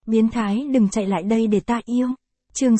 Biến thái đừng chạy lại đây để ta yêu. Chương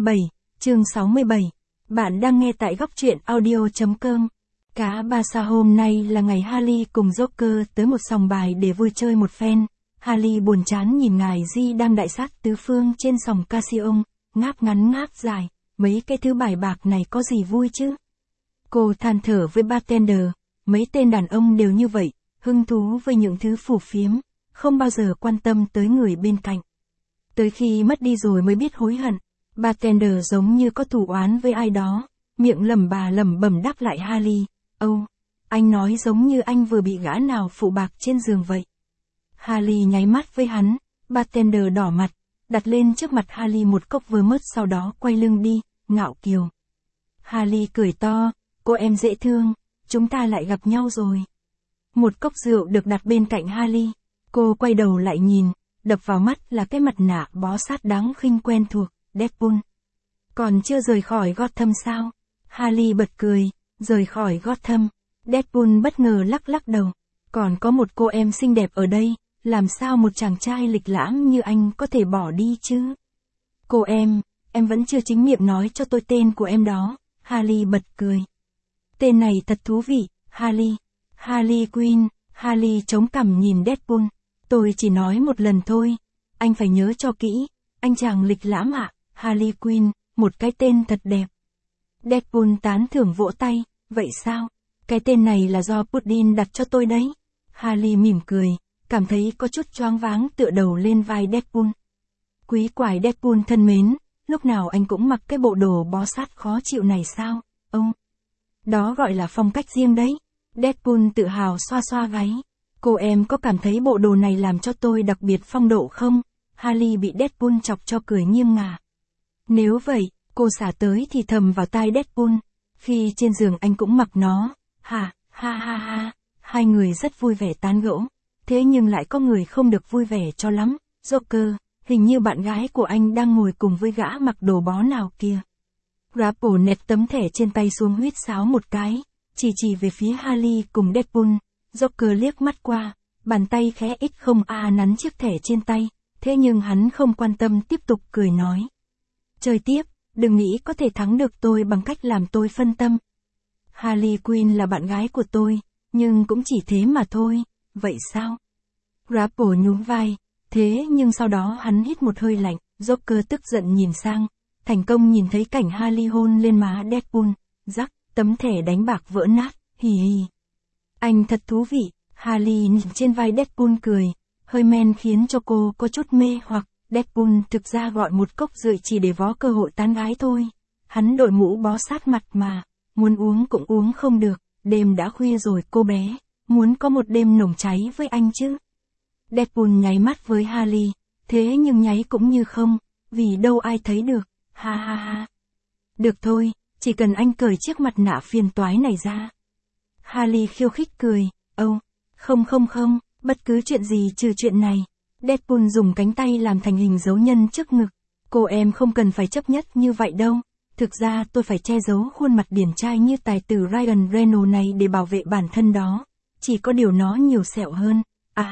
67. Bạn đang nghe tại góc truyện audio.com. Cá ba sa hôm nay là ngày Harley cùng Joker tới một sòng bài để vui chơi một phen. Harley buồn chán nhìn ngài Di đang đại sát tứ phương trên sòng casino, ngáp ngắn ngáp dài, mấy cái thứ bài bạc này có gì vui chứ? Cô than thở với bartender, mấy tên đàn ông đều như vậy, hứng thú với những thứ phù phiếm, không bao giờ quan tâm tới người bên cạnh. Tới khi mất đi rồi mới biết hối hận, bartender giống như có thù oán với ai đó, miệng lẩm bẩm đáp lại Harley, anh nói giống như anh vừa bị gã nào phụ bạc trên giường vậy. Harley nháy mắt với hắn, bartender đỏ mặt, đặt lên trước mặt Harley một cốc vermouth sau đó quay lưng đi, ngạo kiều. Harley cười to, cô em dễ thương, chúng ta lại gặp nhau rồi. Một cốc rượu được đặt bên cạnh Harley, cô quay đầu lại nhìn, đập vào mắt là cái mặt nạ bó sát đáng khinh quen thuộc, Deadpool. Còn chưa rời khỏi Gotham sao? Harley bật cười, rời khỏi Gotham. Deadpool bất ngờ lắc đầu. Còn có một cô em xinh đẹp ở đây, làm sao một chàng trai lịch lãm như anh có thể bỏ đi chứ? Cô em vẫn chưa chính miệng nói cho tôi tên của em đó. Harley bật cười. Tên này thật thú vị, Harley Quinn. Harley chống cằm nhìn Deadpool. Tôi chỉ nói một lần thôi, anh phải nhớ cho kỹ, anh chàng lịch lãm ạ, Harley Quinn, một cái tên thật đẹp. Deadpool tán thưởng vỗ tay, vậy sao? Cái tên này là do Puddin đặt cho tôi đấy. Harley mỉm cười, cảm thấy có chút choáng váng tựa đầu lên vai Deadpool. Quý quái Deadpool thân mến, lúc nào anh cũng mặc cái bộ đồ bó sát khó chịu này sao? Đó gọi là phong cách riêng đấy. Deadpool tự hào xoa gáy. Cô em có cảm thấy bộ đồ này làm cho tôi đặc biệt phong độ không? Harley bị Deadpool chọc cho cười nghiêng ngả. Nếu vậy, cô xả tới thì thầm vào tai Deadpool. Khi trên giường anh cũng mặc nó. Ha. Hai người rất vui vẻ tán gẫu. Thế nhưng lại có người không được vui vẻ cho lắm. Joker, hình như bạn gái của anh đang ngồi cùng với gã mặc đồ bó nào kia. Grapple nẹt tấm thẻ trên tay xuống huýt sáo một cái, chỉ về phía Harley cùng Deadpool. Joker liếc mắt qua, bàn tay khẽ ít không nắn chiếc thẻ trên tay, thế nhưng hắn không quan tâm tiếp tục cười nói. Chơi tiếp, đừng nghĩ có thể thắng được tôi bằng cách làm tôi phân tâm. Harley Quinn là bạn gái của tôi, nhưng cũng chỉ thế mà thôi, vậy sao? Grapple nhún vai, thế nhưng sau đó hắn hít một hơi lạnh, Joker tức giận nhìn sang, thành công nhìn thấy cảnh Harley hôn lên má Deadpool, rắc, tấm thẻ đánh bạc vỡ nát, hì. Anh thật thú vị, Harley nhìn trên vai Deadpool cười, hơi men khiến cho cô có chút mê hoặc, Deadpool thực ra gọi một cốc rượu chỉ để vó cơ hội tán gái thôi. Hắn đội mũ bó sát mặt mà, muốn uống cũng uống không được, đêm đã khuya rồi cô bé, muốn có một đêm nồng cháy với anh chứ. Deadpool nháy mắt với Harley, thế nhưng nháy cũng như không, vì đâu ai thấy được, ha. Được thôi, chỉ cần anh cởi chiếc mặt nạ phiền toái này ra. Harley khiêu khích cười, không, bất cứ chuyện gì trừ chuyện này. Deadpool dùng cánh tay làm thành hình dấu nhân trước ngực. Cô em không cần phải chấp nhất như vậy đâu. Thực ra tôi phải che giấu khuôn mặt điển trai như tài tử Ryan Reynolds này để bảo vệ bản thân đó. Chỉ có điều nó nhiều sẹo hơn.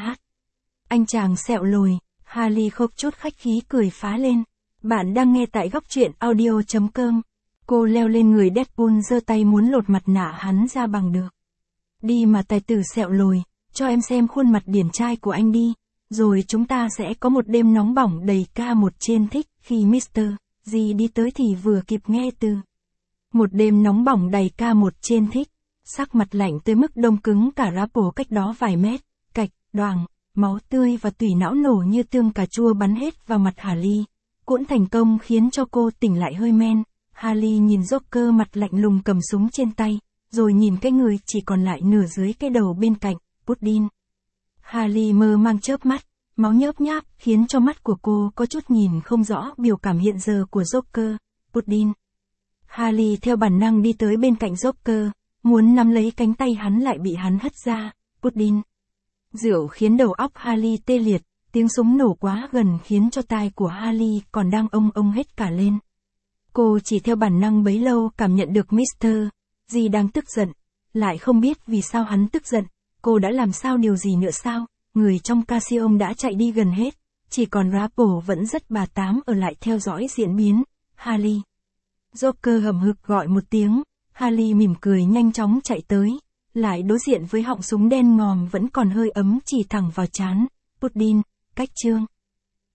Anh chàng sẹo lồi. Harley không chút khách khí cười phá lên. Bạn đang nghe tại góc truyện audio.com. Cô leo lên người Deadpool giơ tay muốn lột mặt nạ hắn ra bằng được. Đi mà tài tử sẹo lồi, cho em xem khuôn mặt điển trai của anh đi, rồi chúng ta sẽ có một đêm nóng bỏng đầy ca một trên thích. Khi Mr. G đi tới thì vừa kịp nghe từ. Một đêm nóng bỏng đầy ca một trên thích, sắc mặt lạnh tới mức đông cứng cả Grapple cách đó vài mét, cạch, đoàng, máu tươi và tủy não nổ như tương cà chua bắn hết vào mặt Harley. Cũng thành công khiến cho cô tỉnh lại hơi men. Harley nhìn Joker mặt lạnh lùng cầm súng trên tay, rồi nhìn cái người chỉ còn lại nửa dưới cái đầu bên cạnh, Puddin. Harley mơ mang chớp mắt, máu nhớp nháp khiến cho mắt của cô có chút nhìn không rõ biểu cảm hiện giờ của Joker, Puddin. Harley theo bản năng đi tới bên cạnh Joker, muốn nắm lấy cánh tay hắn lại bị hắn hất ra, Puddin. Rượu khiến đầu óc Harley tê liệt, tiếng súng nổ quá gần khiến cho tai của Harley còn đang ông hết cả lên. Cô chỉ theo bản năng bấy lâu cảm nhận được Mr. G đang tức giận, lại không biết vì sao hắn tức giận, cô đã làm sao điều gì nữa sao, người trong casino đã chạy đi gần hết, chỉ còn Rapple vẫn rất bà tám ở lại theo dõi diễn biến. Harley. Joker hầm hực gọi một tiếng, Harley mỉm cười nhanh chóng chạy tới, lại đối diện với họng súng đen ngòm vẫn còn hơi ấm chỉ thẳng vào trán. Pudding, cách chương.